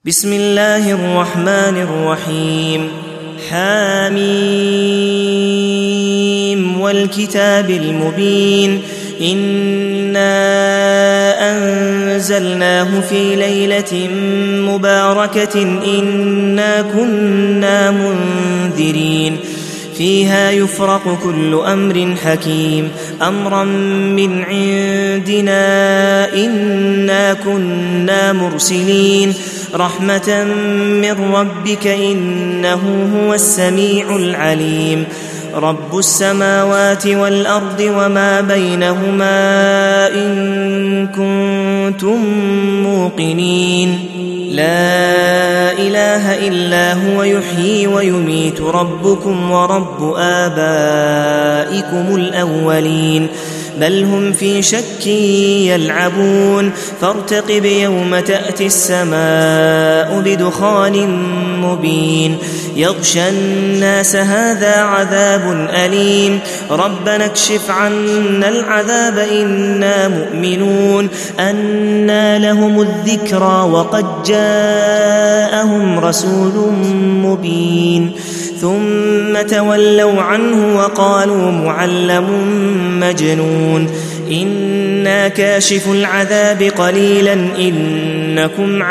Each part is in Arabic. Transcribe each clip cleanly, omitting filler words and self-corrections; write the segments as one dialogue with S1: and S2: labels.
S1: بسم الله الرحمن الرحيم. حاميم والكتاب المبين. إنا أنزلناه في ليلة مباركة إنا كنا منذرين فيها يفرق كل أمر حكيم أمرا من عندنا إنا كنا مرسلين رحمة من ربك إنه هو السميع العليم. رب السماوات والأرض وما بينهما إن كنتم موقنين. لا إله إلا هو يحيي ويميت ربكم ورب آبائكم الأولين بل هم في شك يلعبون فارتقب يوم تأتي السماء بدخان مبين يغشى الناس هذا عذاب أليم ربنا اكشف عنا العذاب إنا مؤمنون أنى لهم الذكرى وقد جاءهم رسول مبين ثم تولوا عنه وقالوا معلم مجنون إنا كاشف العذاب قليلا إنكم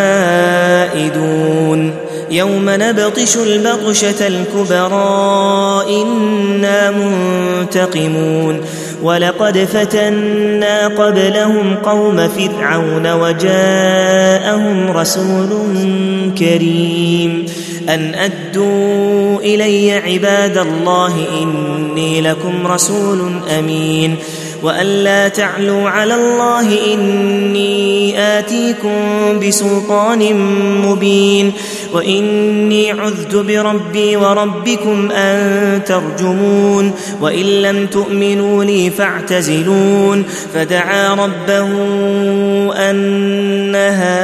S1: عائدون يوم نبطش البطشة الكبرى إنا منتقمون ولقد فتنا قبلهم قوم فرعون وجاءهم رسول كريم أن أدوا إلي عباد الله إني لكم رسول أمين وأن لا تعلوا على الله إني آتيكم بسلطان مبين وإني عذت بربي وربكم أن ترجمون وإن لم تؤمنوا لي فاعتزلون فدعا ربه أن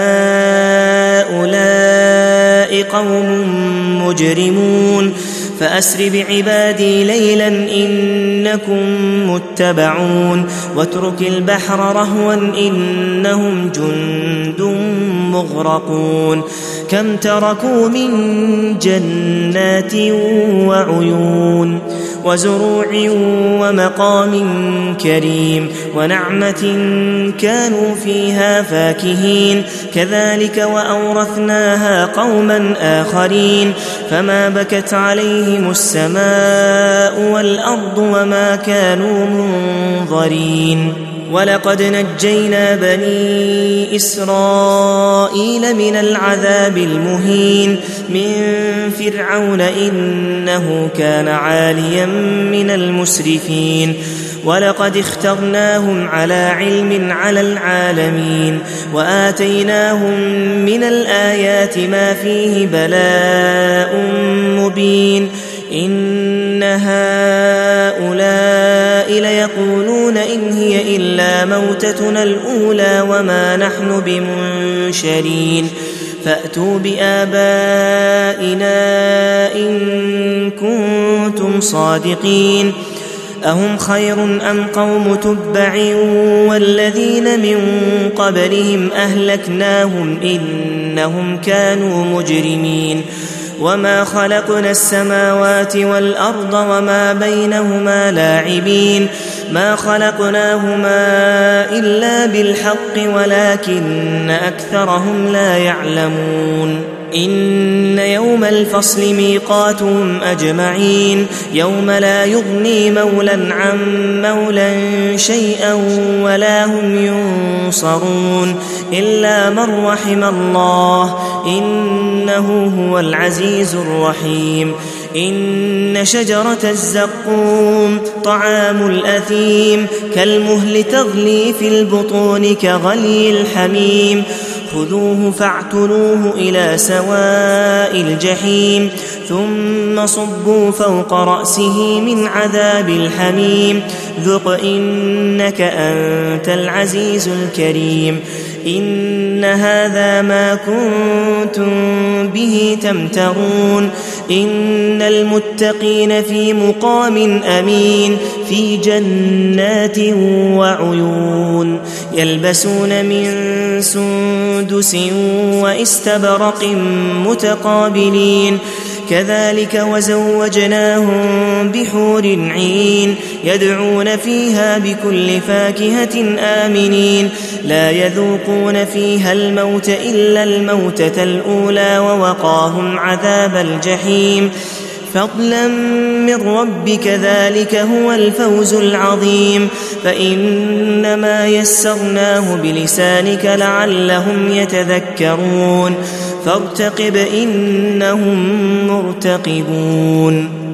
S1: هؤلاء قوم مجرمون فأسر بعبادي ليلا إنكم متبعون واترك البحر رهوا إنهم جند مغرقون كم تركوا من جنات وعيون وزروع ومقام كريم ونعمة كانوا فيها فاكهين كذلك وأورثناها قوما آخرين فما بكت عليهم السماء والأرض وما كانوا منظرين ولقد نجينا بني إسرائيل من العذاب المهين من فرعون إنه كان عاليا من المسرفين ولقد اخترناهم على علم على العالمين وآتيناهم من الآيات ما فيه بلاء مبين إن هؤلاء ليقولون إن هي إلا موتتنا الأولى وما نحن بمنشرين فأتوا بآبائنا إن كنتم صادقين أهم خير أم قوم تبع والذين من قبلهم أهلكناهم إنهم كانوا مجرمين وما خلقنا السماوات والأرض وما بينهما لاعبين ما خلقناهما إلا بالحق ولكن أكثرهم لا يعلمون إن يوم الفصل ميقاتهم أجمعين يوم لا يغني مولى عن مولى شيئا ولا هم ينصرون إلا من رحم الله إنه هو العزيز الرحيم إن شجرة الزقوم طعام الأثيم كالمهل تغلي في البطون كغلي الحميم خذوه فاعتلوه إلى سواء الجحيم ثم صبوا فوق رأسه من عذاب الحميم ذق إنك أنت العزيز الكريم إن هذا ما كنتم به تمترون إن المتقين في مقام أمين في جنات وعيون يلبسون من سندس واستبرق متقابلين كذلك وزوجناهم بحور عين يدعون فيها بكل فاكهة آمنين لا يذوقون فيها الموت إلا الموتة الأولى ووقاهم عذاب الجحيم فضلا من ربك ذلك هو الفوز العظيم فإنما يسرناه بلسانك لعلهم يتذكرون فارتقب إنهم مرتقبون